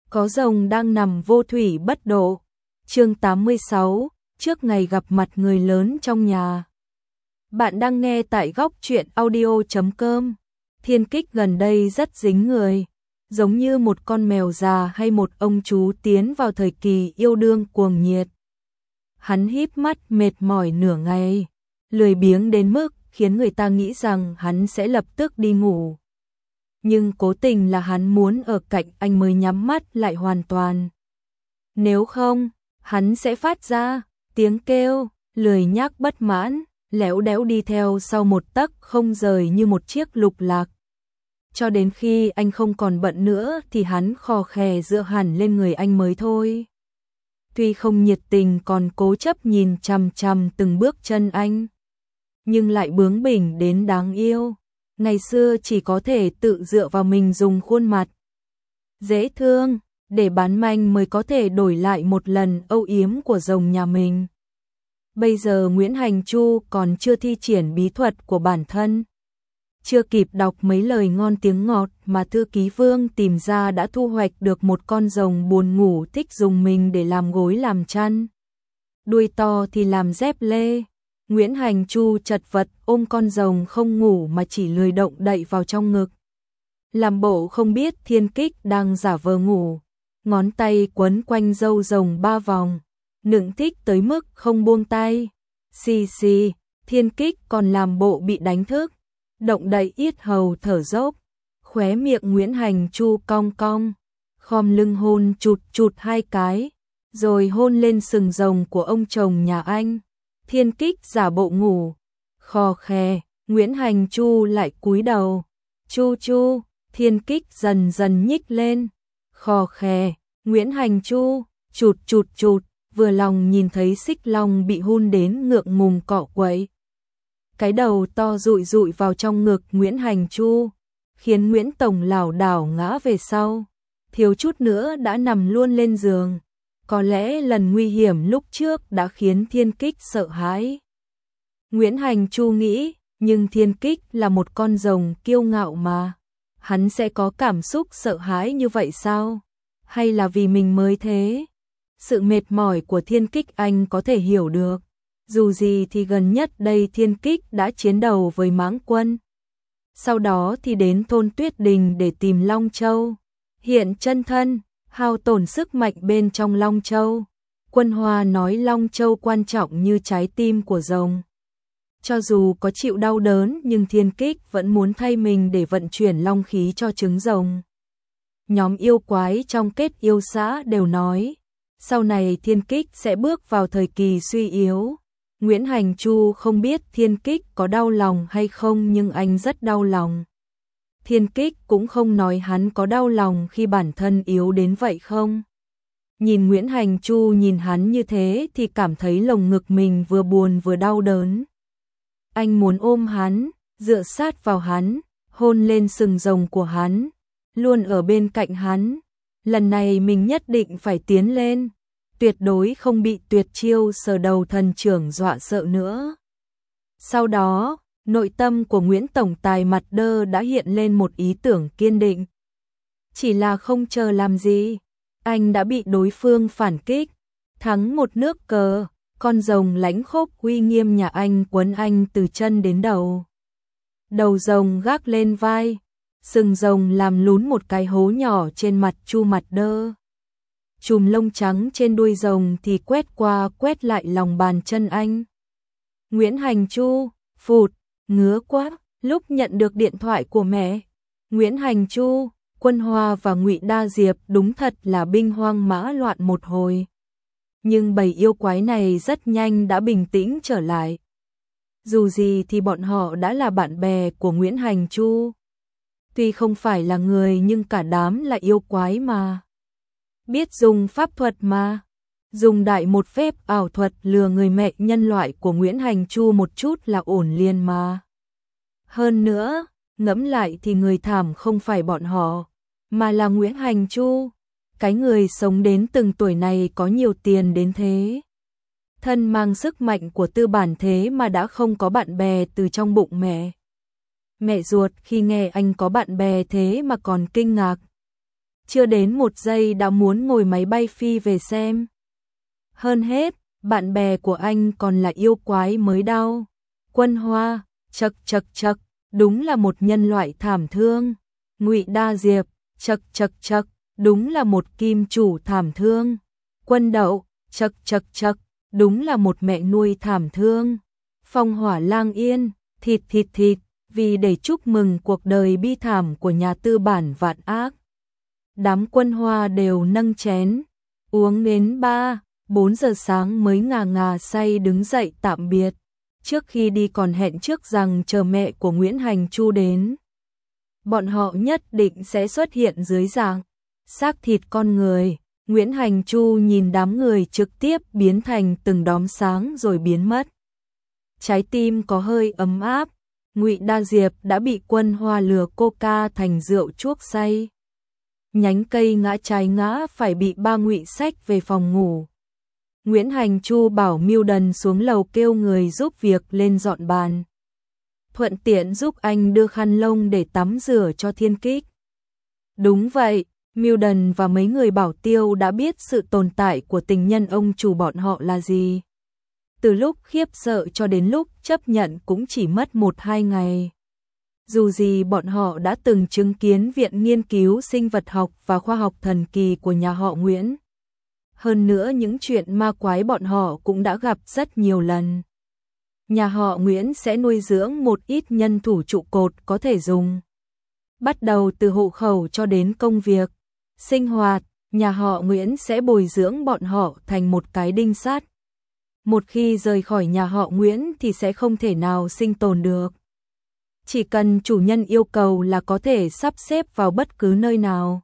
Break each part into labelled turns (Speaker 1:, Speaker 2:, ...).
Speaker 1: Có rồng đang nằm vô thủy bất độ. Chương 86, trước ngày gặp mặt người lớn trong nhà. Bạn đang nghe tại góc truyện audio.com. Thiên Kích gần đây rất dính người, giống như một con mèo già hay một ông chú tiến vào thời kỳ yêu đương cuồng nhiệt. Hắn híp mắt mệt mỏi nửa ngày, lười biếng đến mức khiến người ta nghĩ rằng hắn sẽ lập tức đi ngủ. Nhưng cố tình là hắn muốn ở cạnh anh mới nhắm mắt lại hoàn toàn. Nếu không, hắn sẽ phát ra tiếng kêu, lười nhác bất mãn, léo đéo đi theo sau một tấc không rời như một chiếc lục lạc. Cho đến khi anh không còn bận nữa thì hắn khò khè dựa hẳn lên người anh mới thôi. Tuy không nhiệt tình còn cố chấp nhìn chằm chằm từng bước chân anh, nhưng lại bướng bỉnh đến đáng yêu. Ngày xưa chỉ có thể tự dựa vào mình dùng khuôn mặt dễ thương để bán manh mới có thể đổi lại một lần âu yếm của rồng nhà mình. Bây giờ Nguyễn Hành Chu còn chưa thi triển bí thuật của bản thân, chưa kịp đọc mấy lời ngon tiếng ngọt mà thư ký Vương tìm ra đã thu hoạch được một con rồng buồn ngủ thích dùng mình để làm gối làm chăn. Đuôi to thì làm dép lê. Nguyễn Hành Chu chật vật ôm con rồng không ngủ mà chỉ lười động đậy vào trong ngực. Làm bộ không biết Thiên Kích đang giả vờ ngủ, ngón tay quấn quanh râu rồng 3 vòng, nựng thích tới mức không buông tay. Xì xì, Thiên Kích còn làm bộ bị đánh thức, động đậy yết hầu thở dốc, khóe miệng Nguyễn Hành Chu cong cong, khom lưng hôn chụt chụt 2 cái, rồi hôn lên sừng rồng của ông chồng nhà anh. Thiên Kích giả bộ ngủ, khò khè, Nguyễn Hành Chu lại cúi đầu. Chu chu, Thiên Kích dần dần nhích lên, khò khè, Nguyễn Hành Chu, chụt chụt chụt, vừa lòng nhìn thấy Xích Long bị hun đến ngượng ngùng cọ quậy. Cái đầu to dụi dụi vào trong ngực Nguyễn Hành Chu, khiến Nguyễn Tổng lảo đảo ngã về sau, thiếu chút nữa đã nằm luôn lên giường. Có lẽ lần nguy hiểm lúc trước đã khiến Thiên Kích sợ hãi. Nguyễn Hành Chu nghĩ, nhưng Thiên Kích là một con rồng kiêu ngạo mà. Hắn sẽ có cảm xúc sợ hãi như vậy sao? Hay là vì mình mới thế? Sự mệt mỏi của Thiên Kích anh có thể hiểu được. Dù gì thì gần nhất đây Thiên Kích đã chiến đầu với Mãng Quân. Sau đó thì đến thôn Tuyết Đình để tìm Long Châu. Hiện chân thân, hao tổn sức mạnh bên trong Long Châu. Quân Hoa nói Long Châu quan trọng như trái tim của rồng. Cho dù có chịu đau đớn nhưng Thiên Kích vẫn muốn thay mình để vận chuyển long khí cho trứng rồng. Nhóm yêu quái trong kết yêu xã đều nói, sau này Thiên Kích sẽ bước vào thời kỳ suy yếu. Nguyễn Hành Chu không biết Thiên Kích có đau lòng hay không nhưng anh rất đau lòng. Thiên Kích cũng không nói hắn có đau lòng khi bản thân yếu đến vậy không. Nhìn Nguyễn Hành Chu nhìn hắn như thế thì cảm thấy lồng ngực mình vừa buồn vừa đau đớn. Anh muốn ôm hắn, dựa sát vào hắn, hôn lên sừng rồng của hắn, luôn ở bên cạnh hắn. Lần này mình nhất định phải tiến lên, tuyệt đối không bị tuyệt chiêu sờ đầu thần trưởng dọa sợ nữa. Sau đó, nội tâm của Nguyễn Tổng Tài mặt đơ đã hiện lên một ý tưởng kiên định. Chỉ là không chờ làm gì, anh đã bị đối phương phản kích, thắng một nước cờ, con rồng lãnh khốc uy nghiêm nhà anh quấn anh từ chân đến đầu. Đầu rồng gác lên vai, sừng rồng làm lún một cái hố nhỏ trên mặt Chu mặt đơ. Chùm lông trắng trên đuôi rồng thì quét qua quét lại lòng bàn chân anh. Nguyễn Hành Chu, phụt, ngứa quá. Lúc nhận được điện thoại của mẹ, Nguyễn Hành Chu, Quân Hoa và Ngụy Đa Diệp đúng thật là binh hoang mã loạn một hồi. Nhưng bầy yêu quái này rất nhanh đã bình tĩnh trở lại. Dù gì thì bọn họ đã là bạn bè của Nguyễn Hành Chu. Tuy không phải là người nhưng cả đám là yêu quái mà. Biết dùng pháp thuật mà. Dùng đại một phép ảo thuật lừa người mẹ nhân loại của Nguyễn Hành Chu một chút là ổn liền mà. Hơn nữa, ngẫm lại thì người thảm không phải bọn họ, mà là Nguyễn Hành Chu. Cái người sống đến từng tuổi này có nhiều tiền đến thế. Thân mang sức mạnh của tư bản thế mà đã không có bạn bè từ trong bụng mẹ. Mẹ ruột khi nghe anh có bạn bè thế mà còn kinh ngạc. chưa đến 1 giây đã muốn ngồi máy bay phi về xem. Hơn hết, bạn bè của anh còn là yêu quái mới đau. Quân Hoa, chậc chậc chậc, đúng là một nhân loại thảm thương. Ngụy Đa Diệp, chậc chậc chậc, đúng là một kim chủ thảm thương. Quân Đậu, chậc chậc chậc, đúng là một mẹ nuôi thảm thương. Phong Hỏa Lang Yên, thịt thịt thịt, vì để chúc mừng cuộc đời bi thảm của nhà tư bản vạn ác. Đám Quân Hoa đều nâng chén, uống đến 3-4 giờ sáng mới ngà ngà say đứng dậy tạm biệt. Trước khi đi còn hẹn trước rằng chờ mẹ của Nguyễn Hành Chu đến. Bọn họ nhất định sẽ xuất hiện dưới dạng xác thịt con người. Nguyễn Hành Chu nhìn đám người trực tiếp biến thành từng đốm sáng rồi biến mất. Trái tim có hơi ấm áp. Ngụy Đa Diệp đã bị Quân Hoa lừa coca thành rượu chuốc say. Nhánh cây ngã trái ngã phải bị ba Ngụy xách về phòng ngủ. Nguyễn Hành Chu bảo Mưu Đần xuống lầu kêu người giúp việc lên dọn bàn. Thuận tiện giúp anh đưa khăn lông để tắm rửa cho Thiên Kích. Đúng vậy, Mưu Đần và mấy người bảo tiêu đã biết sự tồn tại của tình nhân ông chủ bọn họ là gì. Từ lúc khiếp sợ cho đến lúc chấp nhận cũng chỉ mất 1-2 ngày. Dù gì bọn họ đã từng chứng kiến viện nghiên cứu sinh vật học và khoa học thần kỳ của nhà họ Nguyễn. Hơn nữa những chuyện ma quái bọn họ cũng đã gặp rất nhiều lần. Nhà họ Nguyễn sẽ nuôi dưỡng một ít nhân thủ trụ cột có thể dùng. Bắt đầu từ hộ khẩu cho đến công việc, sinh hoạt, nhà họ Nguyễn sẽ bồi dưỡng bọn họ thành một cái đinh sắt. Một khi rời khỏi nhà họ Nguyễn thì sẽ không thể nào sinh tồn được. Chỉ cần chủ nhân yêu cầu là có thể sắp xếp vào bất cứ nơi nào.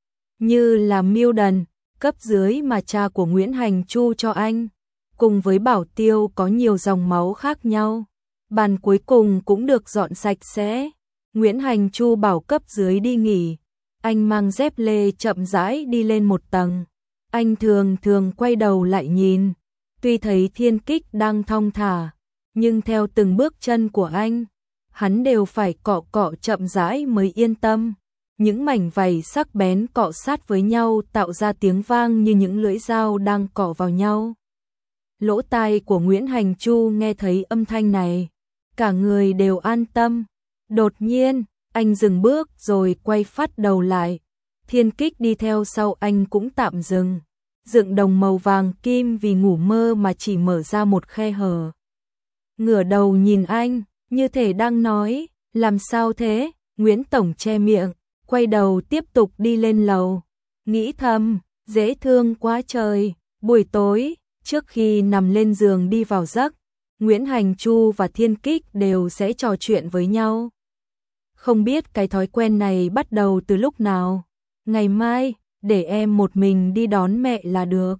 Speaker 1: Như là Mưu Đần, cấp dưới mà cha của Nguyễn Hành Chu cho anh, cùng với bảo tiêu có nhiều dòng máu khác nhau. Bàn cuối cùng cũng được dọn sạch sẽ. Nguyễn Hành Chu bảo cấp dưới đi nghỉ. Anh mang dép lê chậm rãi đi lên một tầng. Anh thường thường quay đầu lại nhìn. Tuy thấy Thiên Kích đang thong thả, nhưng theo từng bước chân của anh, hắn đều phải cọ cọ chậm rãi mới yên tâm. Những mảnh vảy sắc bén cọ sát với nhau tạo ra tiếng vang như những lưỡi dao đang cọ vào nhau. Lỗ tai của Nguyễn Hành Chu nghe thấy âm thanh này, cả người đều an tâm. Đột nhiên, anh dừng bước rồi quay phát đầu lại. Thiên Kích đi theo sau anh cũng tạm dừng. Dựng đồng màu vàng kim vì ngủ mơ mà chỉ mở ra một khe hở. Ngửa đầu nhìn anh, như thể đang nói, làm sao thế? Nguyễn Tổng che miệng, quay đầu tiếp tục đi lên lầu. Nghĩ thầm, dễ thương quá trời. Buổi tối, trước khi nằm lên giường đi vào giấc, Nguyễn Hành Chu và Thiên Kích đều sẽ trò chuyện với nhau. Không biết cái thói quen này bắt đầu từ lúc nào. Ngày mai, để em một mình đi đón mẹ là được.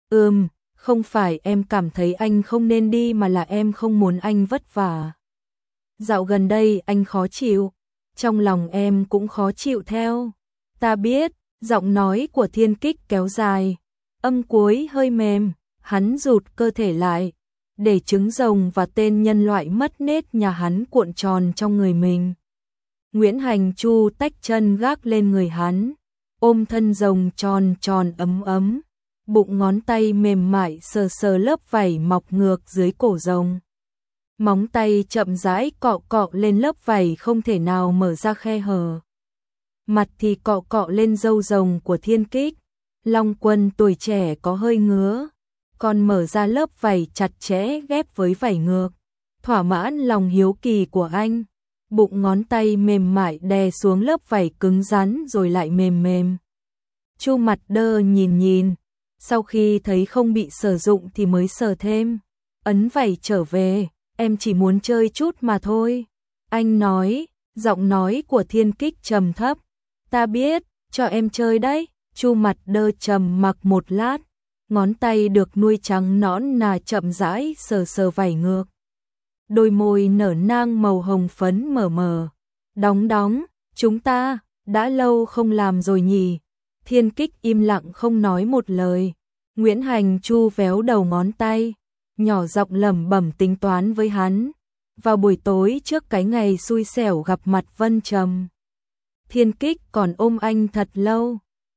Speaker 1: Không phải em cảm thấy anh không nên đi mà là em không muốn anh vất vả. Dạo gần đây anh khó chịu, trong lòng em cũng khó chịu theo. Ta biết, giọng nói của Thiên Kích kéo dài, âm cuối hơi mềm, hắn rụt cơ thể lại, để trứng rồng và tên nhân loại mất nết nhà hắn cuộn tròn trong người mình. Nguyễn Hành Chu tách chân gác lên người hắn, ôm thân rồng tròn tròn ấm ấm, bụng ngón tay mềm mại sờ sờ lớp vảy mọc ngược dưới cổ rồng. Móng tay chậm rãi cọ cọ lên lớp vảy không thể nào mở ra khe hở. Mặt thì cọ cọ lên râu rồng của Thiên Kích. Long Quân tuổi trẻ có hơi ngứa, còn mở ra lớp vảy chặt chẽ ghép với vảy ngược. Thỏa mãn lòng hiếu kỳ của anh, bụng ngón tay mềm mại đè xuống lớp vảy cứng rắn rồi lại mềm mềm. Chu Mặt đơ nhìn nhìn, sau khi thấy không bị sử dụng thì mới sờ thêm. Ấn vảy trở về, em chỉ muốn chơi chút mà thôi. Anh nói, giọng nói của Thiên Kích trầm thấp. Ta biết, cho em chơi đấy. Chu Mặt đơ trầm mặc một lát, ngón tay được nuôi trắng nõn nà chậm rãi sờ sờ vảy ngược. Đôi môi nở nang màu hồng phấn mờ mờ. Đóng đóng, chúng ta, đã lâu không làm rồi nhỉ. Thiên Kích im lặng không nói một lời. Nguyễn Hành Chu véo đầu ngón tay, nhỏ giọng lẩm bẩm tính toán với hắn. Vào buổi tối trước cái ngày xui xẻo gặp mặt Vân Trầm, Thiên Kích còn ôm anh thật lâu.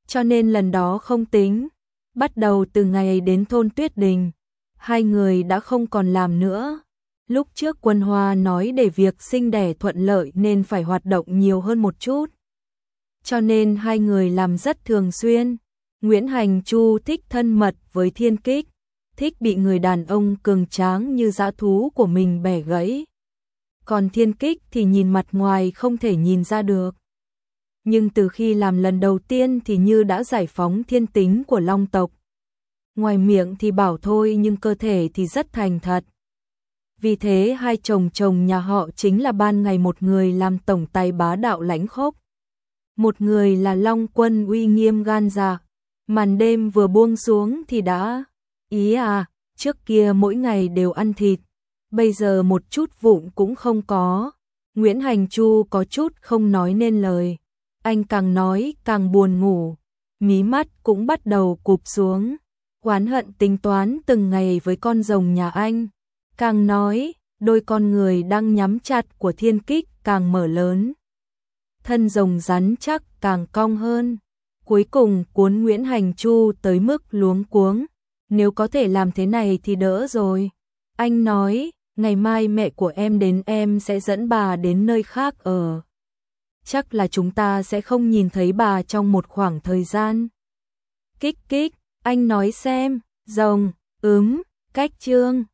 Speaker 1: cho nên lần đó không tính. Bắt đầu từ ngày đến thôn Tuyết Đình, hai người đã không còn làm nữa. Lúc trước Quân Hoa nói để việc sinh đẻ thuận lợi nên phải hoạt động nhiều hơn một chút. Cho nên hai người làm rất thường xuyên. Nguyễn Hành Chu thích thân mật với Thiên Kích, thích bị người đàn ông cường tráng như dã thú của mình bẻ gãy. Còn Thiên Kích thì nhìn mặt ngoài không thể nhìn ra được. Nhưng từ khi làm lần đầu tiên thì như đã giải phóng thiên tính của Long tộc. Ngoài miệng thì bảo thôi nhưng cơ thể thì rất thành thật. Vì thế hai chồng nhà họ chính là ban ngày một người làm tổng tài bá đạo lãnh khốc, một người là Long Quân uy nghiêm gan dạ. Màn đêm vừa buông xuống thì đã ý à, trước kia mỗi ngày đều ăn thịt, bây giờ một chút vụng cũng không có. Nguyễn Hành Chu có chút không nói nên lời, anh càng nói càng buồn ngủ, mí mắt cũng bắt đầu cụp xuống, oán hận tính toán từng ngày với con rồng nhà anh. Càng nói, đôi con người đang nhắm chặt của Thiên Kích càng mở lớn. Thân rồng rắn chắc càng cong hơn. Cuối cùng cuốn Nguyễn Hành Chu tới mức luống cuống. Nếu có thể làm thế này thì đỡ rồi. Anh nói, ngày mai mẹ của em đến em sẽ dẫn bà đến nơi khác ở. Chắc là chúng ta sẽ không nhìn thấy bà trong một khoảng thời gian. Kích, anh nói xem, rồng, cách chương.